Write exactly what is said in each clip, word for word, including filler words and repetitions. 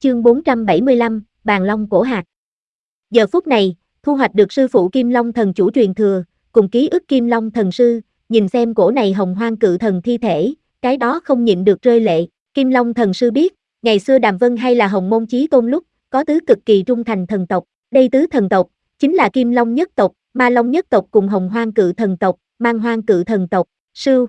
Chương bốn trăm bảy mươi lăm, Bàn Long Cổ Hạt. Giờ phút này, thu hoạch được sư phụ Kim Long thần chủ truyền thừa, cùng ký ức Kim Long thần sư, nhìn xem cổ này hồng hoang cự thần thi thể, cái đó không nhịn được rơi lệ. Kim Long thần sư biết, ngày xưa Đàm Vân hay là Hồng Môn Chí Tôn lúc, có tứ cực kỳ trung thành thần tộc, đây tứ thần tộc, chính là Kim Long nhất tộc, Ma Long nhất tộc cùng Hồng Hoang cự thần tộc, Mang Hoang cự thần tộc, Sưu.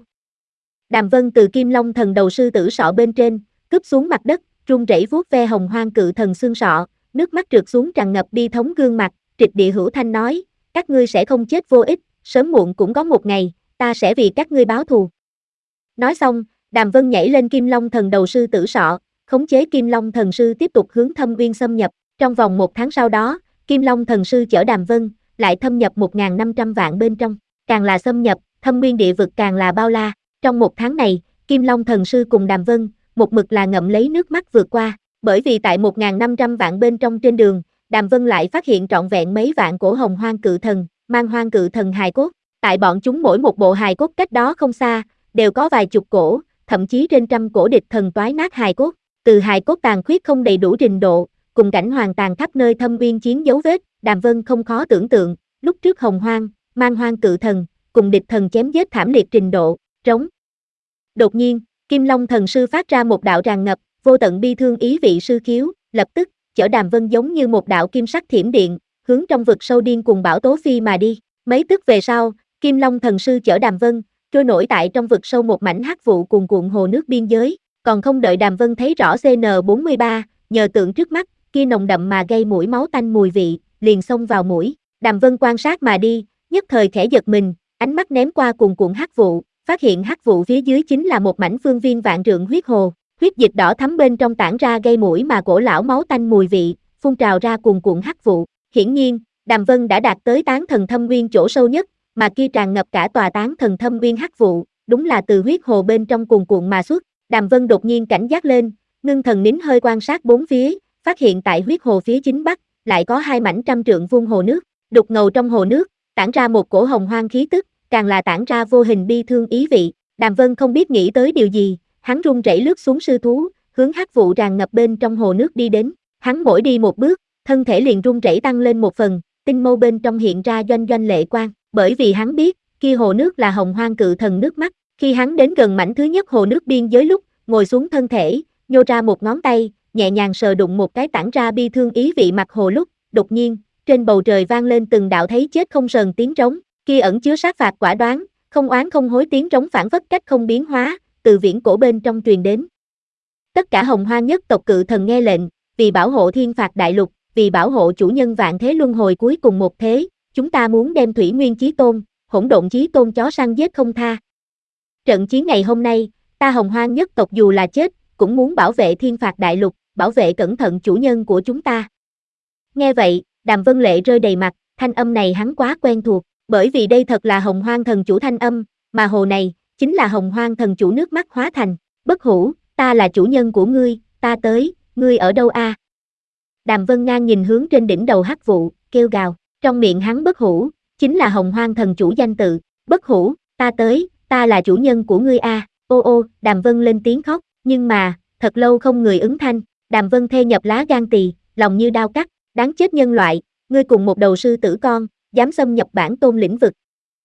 Đàm Vân từ Kim Long thần đầu sư tử sọ bên trên, cướp xuống mặt đất, run rẩy vuốt ve Hồng Hoang cự thần xương sọ, nước mắt trượt xuống tràn ngập bi thống gương mặt, trịch địa hữu thanh nói, các ngươi sẽ không chết vô ích, sớm muộn cũng có một ngày, ta sẽ vì các ngươi báo thù. Nói xong, Đàm Vân nhảy lên Kim Long thần đầu sư tử sọ, khống chế Kim Long thần sư tiếp tục hướng Thâm Uyên xâm nhập, trong vòng một tháng sau đó, Kim Long thần sư chở Đàm Vân, lại thâm nhập một nghìn năm trăm vạn bên trong, càng là xâm nhập, Thâm Uyên địa vực càng là bao la, trong một tháng này, Kim Long thần sư cùng Đàm Vân, một mực là ngậm lấy nước mắt vượt qua, bởi vì tại một nghìn năm trăm vạn bên trong trên đường, Đàm Vân lại phát hiện trọn vẹn mấy vạn cổ Hồng Hoang cự thần, Mang Hoang cự thần hài cốt, tại bọn chúng mỗi một bộ hài cốt cách đó không xa, đều có vài chục cổ, thậm chí trên trăm cổ địch thần toái nát hài cốt, từ hài cốt tàn khuyết không đầy đủ trình độ, cùng cảnh hoàng tàn khắp nơi Thâm Uyên chiến dấu vết, Đàm Vân không khó tưởng tượng, lúc trước Hồng Hoang, Mang Hoang cự thần, cùng địch thần chém giết thảm liệt trình độ, trống. Đột nhiên, Kim Long thần sư phát ra một đạo tràn ngập, vô tận bi thương ý vị sư khiếu, lập tức, chở Đàm Vân giống như một đạo kim sắc thiểm điện, hướng trong vực sâu điên cùng bão tố phi mà đi. Mấy tức về sau, Kim Long thần sư chở Đàm Vân, trôi nổi tại trong vực sâu một mảnh hắc vụ cuồn cuộn hồ nước biên giới, còn không đợi Đàm Vân thấy rõ C N bốn mươi ba, nhờ tượng trước mắt, kia nồng đậm mà gây mũi máu tanh mùi vị, liền xông vào mũi. Đàm Vân quan sát mà đi, nhất thời khẽ giật mình, ánh mắt ném qua cuồn cuộn hắc vụ, phát hiện hắc vụ phía dưới chính là một mảnh phương viên vạn trượng huyết hồ, huyết dịch đỏ thắm bên trong tản ra gây mũi mà cổ lão máu tanh mùi vị, phun trào ra cuồn cuộn hắc vụ. Hiển nhiên, Đàm Vân đã đạt tới Tán Thần Thâm Uyên chỗ sâu nhất, mà kia tràn ngập cả tòa Tán Thần Thâm Uyên hắc vụ, đúng là từ huyết hồ bên trong cuồn cuộn mà xuất. Đàm Vân đột nhiên cảnh giác lên, ngưng thần nín hơi quan sát bốn phía, phát hiện tại huyết hồ phía chính bắc, lại có hai mảnh trăm trượng vuông hồ nước, đục ngầu trong hồ nước, tản ra một cổ hồng hoang khí tức, càng là tản ra vô hình bi thương ý vị. Đàm Vân không biết nghĩ tới điều gì, hắn run rẩy lướt xuống sư thú, hướng hắc vụ tràn ngập bên trong hồ nước đi đến. Hắn mỗi đi một bước, thân thể liền run rẩy tăng lên một phần, tinh mâu bên trong hiện ra doanh doanh lệ quang, bởi vì hắn biết, kia hồ nước là Hồng Hoang cự thần nước mắt. Khi hắn đến gần mảnh thứ nhất hồ nước biên giới lúc, ngồi xuống thân thể, nhô ra một ngón tay, nhẹ nhàng sờ đụng một cái tản ra bi thương ý vị mặt hồ lúc, đột nhiên, trên bầu trời vang lên từng đạo thấy chết không sờn tiếng trống, kia ẩn chứa sát phạt quả đoán, không oán không hối tiếng trống phản phất cách không biến hóa, từ viễn cổ bên trong truyền đến. Tất cả Hồng Hoang nhất tộc cự thần nghe lệnh, vì bảo hộ thiên phạt đại lục, vì bảo hộ chủ nhân vạn thế luân hồi cuối cùng một thế, chúng ta muốn đem Thủy Nguyên Chí Tôn, Hỗn Độn Chí Tôn chó săn giết không tha. Trận chiến ngày hôm nay, ta Hồng Hoang nhất tộc dù là chết, cũng muốn bảo vệ thiên phạt đại lục, bảo vệ cẩn thận chủ nhân của chúng ta. Nghe vậy, Đàm Vân lệ rơi đầy mặt, thanh âm này hắn quá quen thuộc, bởi vì đây thật là Hồng Hoang thần chủ thanh âm, mà hồ này, chính là Hồng Hoang thần chủ nước mắt hóa thành. Bất hủ, ta là chủ nhân của ngươi, ta tới, ngươi ở đâu a? Đàm Vân ngang nhìn hướng trên đỉnh đầu hắc vụ, kêu gào, trong miệng hắn bất hủ, chính là Hồng Hoang thần chủ danh tự. Bất hủ, ta tới, ta là chủ nhân của ngươi a. Ô ô, Đàm Vân lên tiếng khóc, nhưng mà, thật lâu không người ứng thanh. Đàm Vân thê nhập lá gan tỳ, lòng như đao cắt, đáng chết nhân loại, ngươi cùng một đầu sư tử con, dám xâm nhập bản tôn lĩnh vực.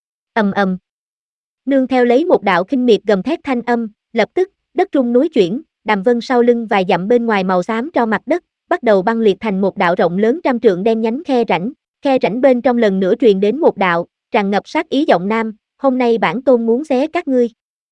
Ầm ầm. Nương theo lấy một đạo khinh miệt gầm thét thanh âm, lập tức, đất rung núi chuyển, Đàm Vân sau lưng vài dặm bên ngoài màu xám cho mặt đất, bắt đầu băng liệt thành một đạo rộng lớn trăm trượng đen nhánh khe rãnh, khe rãnh bên trong lần nữa truyền đến một đạo, tràn ngập sát ý giọng nam, hôm nay bản tôn muốn xé các ngươi.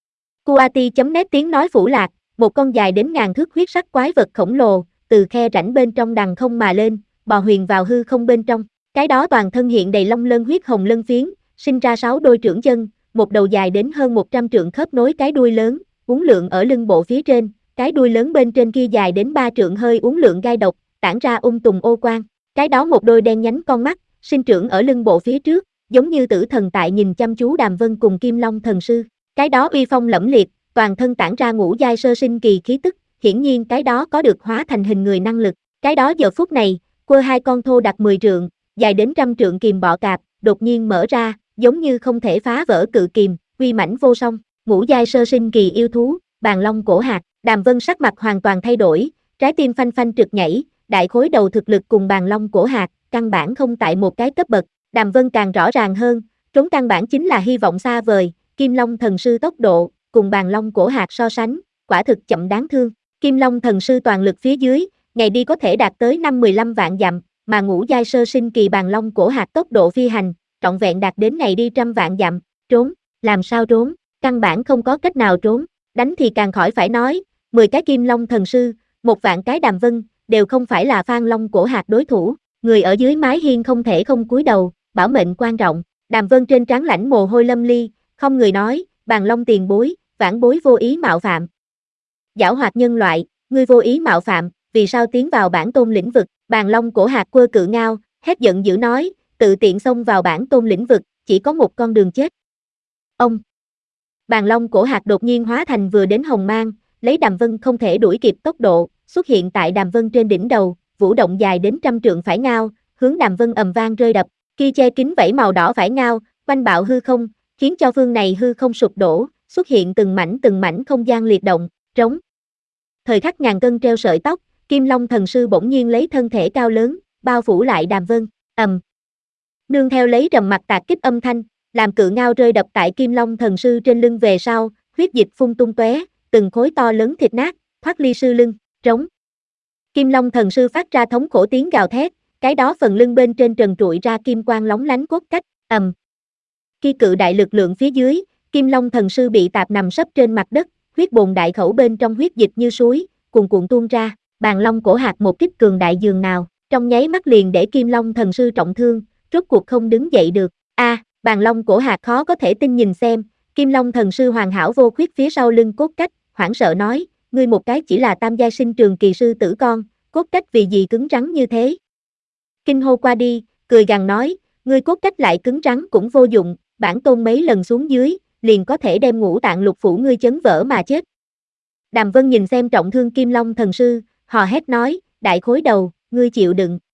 Kuati chấm nét tiếng nói phủ lạc, một con dài đến ngàn thước huyết sắc quái vật khổng lồ, từ khe rãnh bên trong đằng không mà lên, bò huyền vào hư không bên trong, cái đó toàn thân hiện đầy long lân huyết hồng lân phiến, sinh ra sáu đôi trưởng chân, một đầu dài đến hơn một trăm trượng khớp nối cái đuôi lớn, uốn lượn ở lưng bộ phía trên, cái đuôi lớn bên trên kia dài đến ba trượng hơi uốn lượn gai độc, tản ra ung tùng ô quang, cái đó một đôi đen nhánh con mắt, sinh trưởng ở lưng bộ phía trước, giống như tử thần tại nhìn chăm chú Đàm Vân cùng Kim Long thần sư, cái đó uy phong lẫm liệt, toàn thân tản ra ngũ giai sơ sinh kỳ khí tức, hiển nhiên cái đó có được hóa thành hình người năng lực, cái đó giờ phút này, quơ hai con thô đặc mười trượng, dài đến trăm trượng kìm bọ cạp, đột nhiên mở ra, giống như không thể phá vỡ cự kìm, uy mãnh vô song, ngũ giai sơ sinh kỳ yêu thú, Bàn Long Cổ Hạt. Đàm Vân sắc mặt hoàn toàn thay đổi, Trái tim phanh phanh trực nhảy, đại khối đầu thực lực cùng Bàn Long Cổ Hạc, căn bản không tại một cái cấp bậc. Đàm Vân càng rõ ràng hơn, trốn căn bản chính là hy vọng xa vời, Kim Long Thần Sư tốc độ, cùng Bàn Long Cổ Hạc so sánh, quả thực chậm đáng thương. Kim Long Thần Sư toàn lực phía dưới, ngày đi có thể đạt tới năm mười lăm vạn dặm, mà ngũ giai sơ sinh kỳ Bàn Long Cổ Hạc tốc độ phi hành, trọn vẹn đạt đến ngày đi trăm vạn dặm, trốn, làm sao trốn, căn bản không có cách nào trốn, đánh thì càng khỏi phải nói, mười cái Kim Long Thần Sư, một vạn cái Đàm Vân, đều không phải là Phan Long Cổ Hạc đối thủ, người ở dưới mái hiên không thể không cúi đầu, bảo mệnh quan trọng. Đàm Vân trên trán lãnh mồ hôi lâm ly, không người nói, Bàn Long tiền bối, vãn bối vô ý mạo phạm. Giảo hoạt nhân loại, ngươi vô ý mạo phạm, vì sao tiến vào bản tôn lĩnh vực? Bàn Long Cổ Hạc quơ cự ngao, hét giận dữ nói, tự tiện xông vào bản tôn lĩnh vực, chỉ có một con đường chết. Ông! Bàn Long Cổ Hạc đột nhiên hóa thành vừa đến hồng mang, lấy Đàm Vân không thể đuổi kịp tốc độ, xuất hiện tại Đàm Vân trên đỉnh đầu, vũ động dài đến trăm trượng phải ngao, hướng Đàm Vân ầm vang rơi đập, kia che kín vảy màu đỏ phải ngao, quanh bạo hư không, khiến cho phương này hư không sụp đổ, xuất hiện từng mảnh từng mảnh không gian liệt động, trống. Thời khắc ngàn cân treo sợi tóc, Kim Long Thần Sư bỗng nhiên lấy thân thể cao lớn, bao phủ lại Đàm Vân, ầm. Nương theo lấy rầm mặt tạc kích âm thanh, làm cự ngao rơi đập tại Kim Long Thần Sư trên lưng về sau, huyết dịch phun tung tóe, từng khối to lớn thịt nát, thoát ly sư lưng, trống. Kim Long Thần Sư phát ra thống khổ tiếng gào thét, cái đó phần lưng bên trên trần trụi ra kim quang lóng lánh cốt cách, ầm. Khi cự đại lực lượng phía dưới, Kim Long Thần Sư bị tạp nằm sấp trên mặt đất, huyết bồn đại khẩu bên trong huyết dịch như suối, cuồn cuộn tuôn ra, Bàn Long Cổ Hạc một kích cường đại dường nào, trong nháy mắt liền để Kim Long Thần Sư trọng thương, rốt cuộc không đứng dậy được. A, à, Bàn Long Cổ Hạc khó có thể tin nhìn xem, Kim Long Thần Sư hoàn hảo vô khuyết phía sau lưng cốt cách, hoảng sợ nói, ngươi một cái chỉ là tam giai sinh trường kỳ sư tử con, cốt cách vì gì cứng rắn như thế? Kinh hô qua đi, cười gằn nói, ngươi cốt cách lại cứng rắn cũng vô dụng, bản tôn mấy lần xuống dưới, liền có thể đem ngũ tạng lục phủ ngươi chấn vỡ mà chết. Đàm Vân nhìn xem trọng thương Kim Long Thần Sư, hò hét nói, đại khối đầu, ngươi chịu đựng.